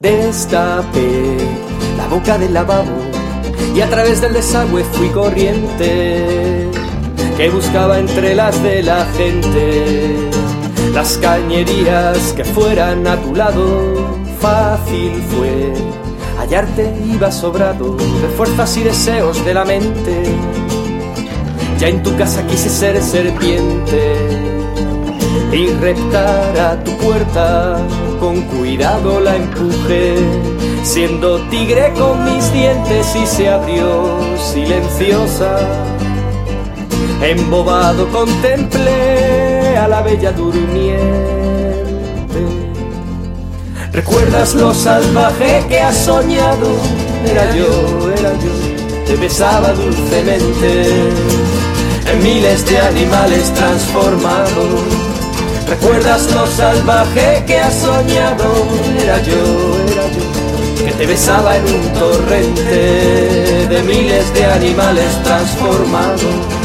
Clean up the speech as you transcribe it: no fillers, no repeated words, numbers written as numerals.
Destapé la boca del lavabo y a través del desagüe fui corriente que buscaba entre las de la gente las cañerías que fueran a tu lado. Fácil fue hallarte, iba sobrado de fuerzas y deseos de la mente. Ya en tu casa quise ser serpiente y reptar a tu puerta, con cuidado la empujé, siendo tigre con mis dientes, y se abrió silenciosa. Embobado contemplé a la bella durmiente. ¿Recuerdas lo salvaje que has soñado? Era yo, te besaba dulcemente en miles de animales transformados. ¿Recuerdas lo salvaje que has soñado? Era yo, que te besaba en un torrente de miles de animales transformados.